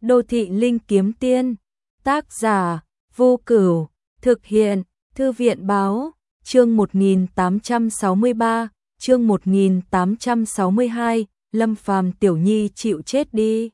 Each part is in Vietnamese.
Đô thị linh kiếm tiên, tác giả, Vô Cửu, thực hiện, Thư viện báo, chương 1863, chương 1862, Lâm Phàm tiểu nhi chịu chết đi.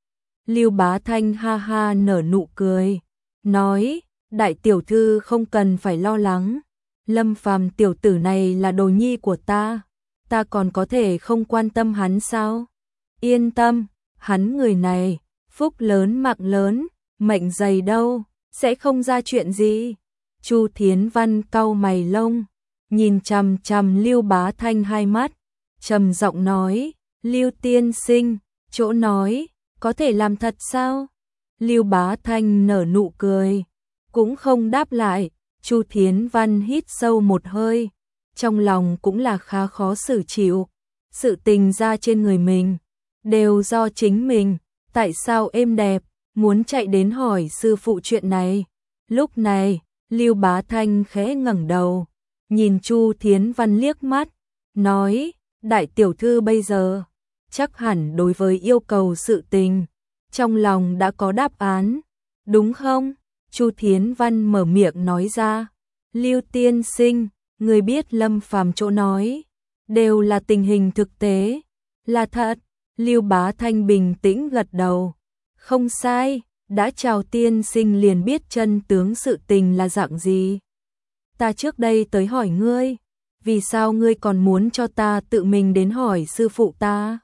Lưu Bá Thanh ha ha nở nụ cười, nói, đại tiểu thư không cần phải lo lắng, Lâm Phàm tiểu tử này là đồ nhi của ta còn có thể không quan tâm hắn sao? Yên tâm, hắn người này, phúc lớn mạng lớn, mệnh dày đâu, sẽ không ra chuyện gì. Chu Thiến Văn cau mày lông, nhìn chằm chằm Lưu Bá Thanh hai mắt, trầm giọng nói, Lưu tiên sinh, chỗ nói, có thể làm thật sao? Lưu Bá Thanh nở nụ cười, cũng không đáp lại. Chu Thiến Văn hít sâu một hơi, trong lòng cũng là khá khó xử chịu. Sự tình ra trên người mình, đều do chính mình, tại sao êm đẹp, muốn chạy đến hỏi sư phụ chuyện này. Lúc này, Lưu Bá Thanh khẽ ngẩng đầu, nhìn Chu Thiến Văn liếc mắt, nói, đại tiểu thư bây giờ, chắc hẳn đối với yêu cầu sự tình, trong lòng đã có đáp án, đúng không? Chu Thiến Văn mở miệng nói ra, Lưu tiên sinh, người biết Lâm Phàm chỗ nói, đều là tình hình thực tế, là thật. Lưu Bá Thanh bình tĩnh gật đầu, không sai, đã chào tiên sinh liền biết chân tướng sự tình là dạng gì. Ta trước đây tới hỏi ngươi, vì sao ngươi còn muốn cho ta tự mình đến hỏi sư phụ ta?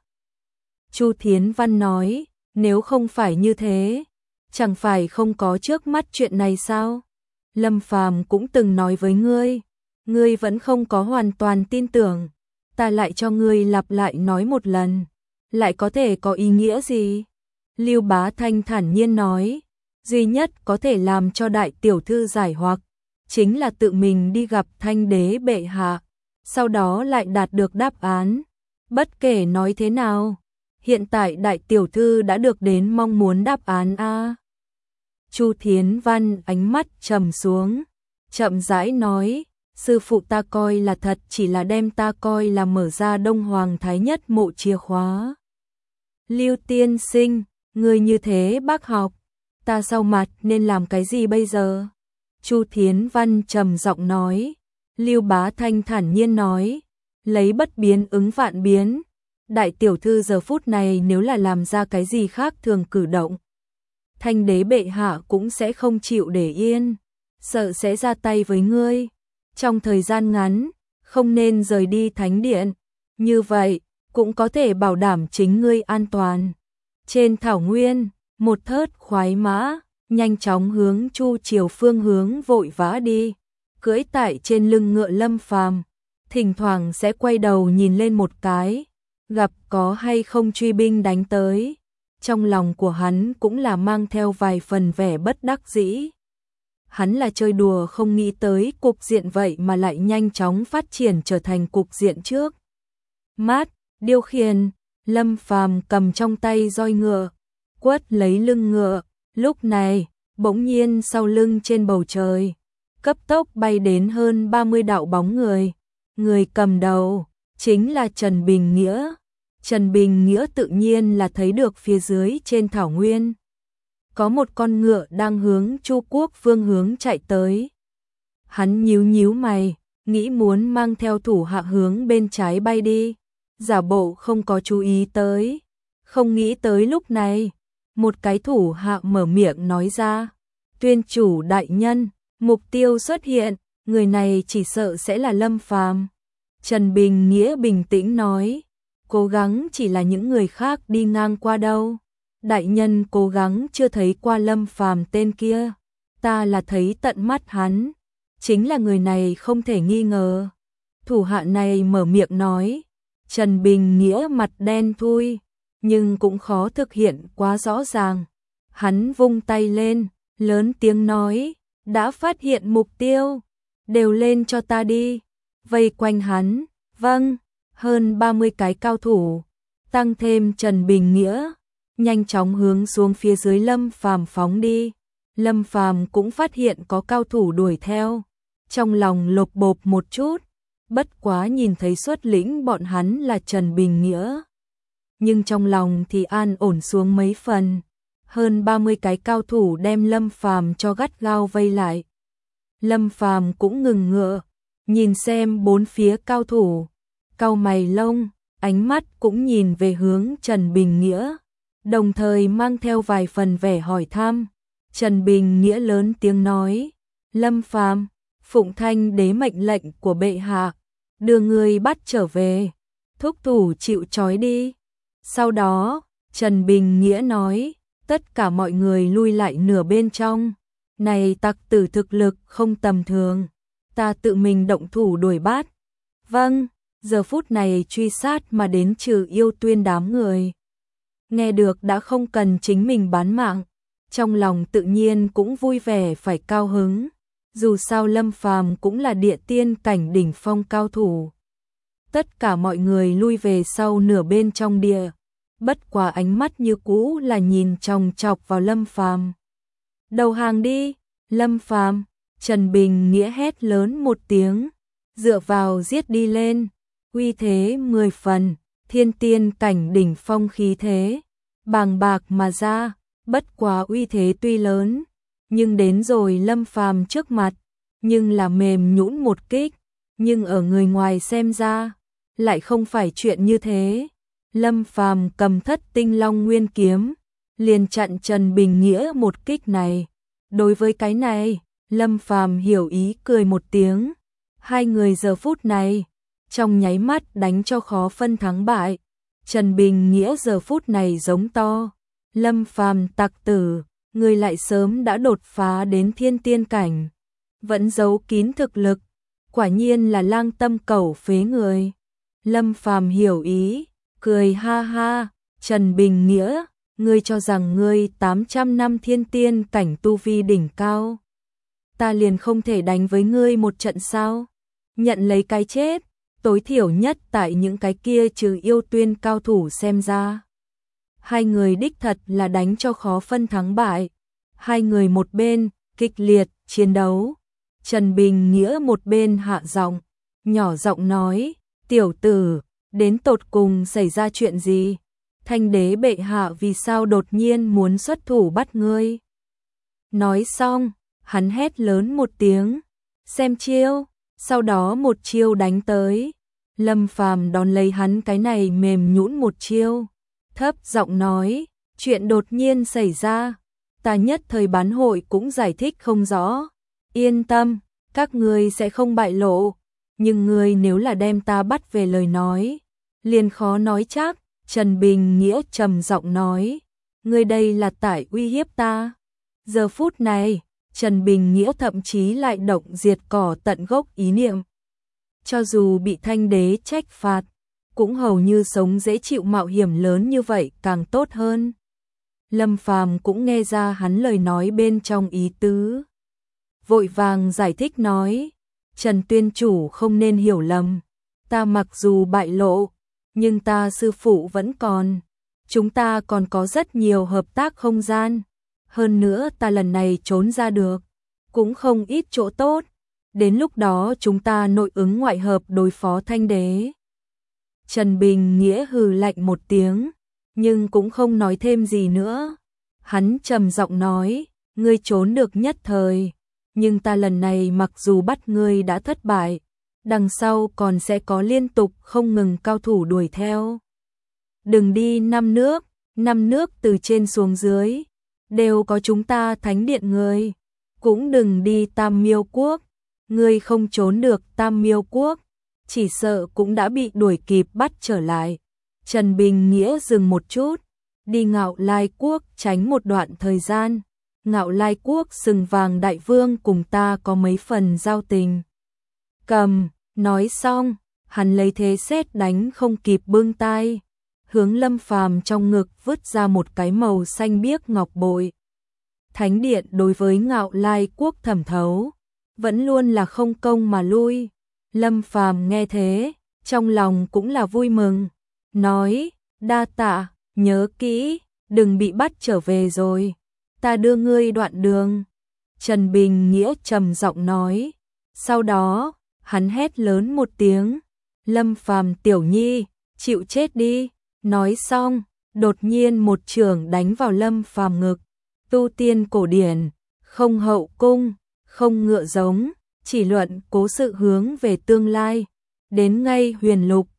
Chu Thiến Văn nói, nếu không phải như thế, chẳng phải không có trước mắt chuyện này sao? Lâm Phàm cũng từng nói với ngươi vẫn không có hoàn toàn tin tưởng, ta lại cho ngươi lặp lại nói một lần, lại có thể có ý nghĩa gì? Lưu Bá Thanh thản nhiên nói, duy nhất có thể làm cho đại tiểu thư giải hoặc, chính là tự mình đi gặp Thanh đế bệ hạ, sau đó lại đạt được đáp án. Bất kể nói thế nào, hiện tại đại tiểu thư đã được đến mong muốn đáp án a. Chu Thiến Văn ánh mắt trầm xuống, chậm rãi nói, sư phụ ta coi là thật chỉ là đem ta coi là mở ra Đông Hoàng Thái Nhất mộ chìa khóa. Lưu tiên sinh, người như thế bác học, ta sau mặt nên làm cái gì bây giờ? Chu Thiến Văn trầm giọng nói. Lưu Bá Thanh thản nhiên nói, lấy bất biến ứng vạn biến, đại tiểu thư giờ phút này nếu là làm ra cái gì khác thường cử động, Thanh đế bệ hạ cũng sẽ không chịu để yên, sợ sẽ ra tay với ngươi. Trong thời gian ngắn, không nên rời đi thánh điện, như vậy cũng có thể bảo đảm chính ngươi an toàn. Trên thảo nguyên, một thớt khoái mã nhanh chóng hướng Chu Triều phương hướng vội vã đi, cưỡi tại trên lưng ngựa Lâm Phàm, thỉnh thoảng sẽ quay đầu nhìn lên một cái, gặp có hay không truy binh đánh tới. Trong lòng của hắn cũng là mang theo vài phần vẻ bất đắc dĩ. Hắn là chơi đùa không nghĩ tới cục diện vậy mà lại nhanh chóng phát triển trở thành cục diện trước. Mát, điều khiển, Lâm Phàm cầm trong tay roi ngựa, quất lấy lưng ngựa, lúc này, bỗng nhiên sau lưng trên bầu trời, cấp tốc bay đến hơn 30 đạo bóng người. Người cầm đầu, chính là Trần Bình Nghĩa. Trần Bình Nghĩa tự nhiên là thấy được phía dưới trên thảo nguyên có một con ngựa đang hướng Chu Quốc phương hướng chạy tới. Hắn nhíu nhíu mày, nghĩ muốn mang theo thủ hạ hướng bên trái bay đi, giả bộ không có chú ý tới. Không nghĩ tới lúc này, một cái thủ hạ mở miệng nói ra, tuyên chủ đại nhân, mục tiêu xuất hiện, người này chỉ sợ sẽ là Lâm Phàm. Trần Bình Nghĩa bình tĩnh nói, cố gắng chỉ là những người khác đi ngang qua đâu. Đại nhân cố gắng chưa thấy qua Lâm Phàm tên kia, ta là thấy tận mắt hắn, chính là người này không thể nghi ngờ. Thủ hạ này mở miệng nói, Trần Bình Nghĩa mặt đen thui, nhưng cũng khó thực hiện quá rõ ràng. Hắn vung tay lên, lớn tiếng nói, đã phát hiện mục tiêu, đều lên cho ta đi. Vây quanh hắn, vâng, hơn 30 cái cao thủ, tăng thêm Trần Bình Nghĩa, nhanh chóng hướng xuống phía dưới Lâm Phàm phóng đi. Lâm Phàm cũng phát hiện có cao thủ đuổi theo, trong lòng lột bột một chút, bất quá nhìn thấy xuất lĩnh bọn hắn là Trần Bình Nghĩa, nhưng trong lòng thì an ổn xuống mấy phần. hơn 30 cái cao thủ đem Lâm Phàm cho gắt gao vây lại. Lâm Phàm cũng ngừng ngựa, nhìn xem bốn phía cao thủ, cau mày lông, ánh mắt cũng nhìn về hướng Trần Bình Nghĩa, đồng thời mang theo vài phần vẻ hỏi thăm. Trần Bình Nghĩa lớn tiếng nói, Lâm Phàm, phụng Thanh đế mệnh lệnh của bệ hạ, đưa người bắt trở về, thúc thủ chịu trói đi. Sau đó, Trần Bình Nghĩa nói, tất cả mọi người lui lại nửa bên trong, này tặc tử thực lực không tầm thường, ta tự mình động thủ đuổi bắt. Vâng, giờ phút này truy sát mà đến Trừ Yêu Tuyên đám người. Nghe được đã không cần chính mình bán mạng, trong lòng tự nhiên cũng vui vẻ phải cao hứng, dù sao Lâm Phàm cũng là địa tiên cảnh đỉnh phong cao thủ. Tất cả mọi người lui về sau nửa bên trong địa, bất quá ánh mắt như cũ là nhìn chòng chọc vào Lâm Phàm. Đầu hàng đi, Lâm Phàm, Trần Bình Nghĩa hét lớn một tiếng, dựa vào giết đi lên, uy thế 10 phần, thiên tiên cảnh đỉnh phong khí thế, bàng bạc mà ra, bất quá uy thế tuy lớn, nhưng đến rồi Lâm Phàm trước mặt, nhưng là mềm nhũn một kích, nhưng ở người ngoài xem ra, lại không phải chuyện như thế. Lâm Phàm cầm Thất Tinh Long Nguyên kiếm, liền chặn Trần Bình Nghĩa một kích này. Đối với cái này, Lâm Phàm hiểu ý cười một tiếng. Hai người giờ phút này, trong nháy mắt đánh cho khó phân thắng bại. Trần Bình Nghĩa giờ phút này giống to, Lâm Phàm tặc tử, người lại sớm đã đột phá đến thiên tiên cảnh, vẫn giấu kín thực lực, quả nhiên là lang tâm cẩu phế người. Lâm Phàm hiểu ý, cười ha ha, Trần Bình Nghĩa, ngươi cho rằng ngươi 800 năm thiên tiên cảnh tu vi đỉnh cao, ta liền không thể đánh với ngươi một trận sao? Nhận lấy cái chết, tối thiểu nhất tại những cái kia Trừ Yêu Tuyên cao thủ xem ra. Hai người đích thật là đánh cho khó phân thắng bại. Hai người một bên, kịch liệt, chiến đấu. Trần Bình Nghĩa một bên hạ giọng, nhỏ giọng nói, tiểu tử, đến tột cùng xảy ra chuyện gì? Thanh đế bệ hạ vì sao đột nhiên muốn xuất thủ bắt ngươi? Nói xong, hắn hét lớn một tiếng, xem chiêu, sau đó một chiêu đánh tới. Lâm Phàm đón lấy hắn cái này mềm nhũn một chiêu, thấp giọng nói, chuyện đột nhiên xảy ra, ta nhất thời bán hội cũng giải thích không rõ. Yên tâm, các ngươi sẽ không bại lộ, nhưng ngươi nếu là đem ta bắt về lời nói, liền khó nói chắc. Trần Bình Nghĩa trầm giọng nói, ngươi đây là tại uy hiếp ta. Giờ phút này, Trần Bình Nghĩa thậm chí lại động diệt cỏ tận gốc ý niệm. Cho dù bị Thanh đế trách phạt, cũng hầu như sống dễ chịu, mạo hiểm lớn như vậy càng tốt hơn. Lâm Phàm cũng nghe ra hắn lời nói bên trong ý tứ, vội vàng giải thích nói, Trần tuyên chủ không nên hiểu lầm, ta mặc dù bại lộ, nhưng ta sư phụ vẫn còn, chúng ta còn có rất nhiều hợp tác không gian, hơn nữa ta lần này trốn ra được, cũng không ít chỗ tốt, đến lúc đó chúng ta nội ứng ngoại hợp đối phó Thanh đế. Trần Bình Nghĩa hừ lạnh một tiếng, nhưng cũng không nói thêm gì nữa. Hắn trầm giọng nói, ngươi trốn được nhất thời, nhưng ta lần này mặc dù bắt ngươi đã thất bại, đằng sau còn sẽ có liên tục không ngừng cao thủ đuổi theo. Đừng đi năm nước từ trên xuống dưới, đều có chúng ta thánh điện người, cũng đừng đi Tam Miêu Quốc, ngươi không trốn được Tam Miêu Quốc, chỉ sợ cũng đã bị đuổi kịp bắt trở lại. Trần Bình Nghĩa dừng một chút, đi Ngạo Lai Quốc tránh một đoạn thời gian. Ngạo Lai Quốc sừng vàng đại vương cùng ta có mấy phần giao tình. Cầm, nói xong, hắn lấy thế sét đánh không kịp bưng tay, hướng Lâm Phàm trong ngực vứt ra một cái màu xanh biếc ngọc bội. Thánh điện đối với Ngạo Lai Quốc thẩm thấu, vẫn luôn là không công mà lui. Lâm Phàm nghe thế, trong lòng cũng là vui mừng, nói, đa tạ, nhớ kỹ, đừng bị bắt trở về rồi, ta đưa ngươi đoạn đường. Trần Bình Nghĩa trầm giọng nói, sau đó, hắn hét lớn một tiếng, Lâm Phàm tiểu nhi, chịu chết đi. Nói xong, đột nhiên một chưởng đánh vào Lâm Phàm ngực. Tu tiên cổ điển, không hậu cung, không ngựa giống, chỉ luận cố sự hướng về tương lai. Đến ngay huyền lục,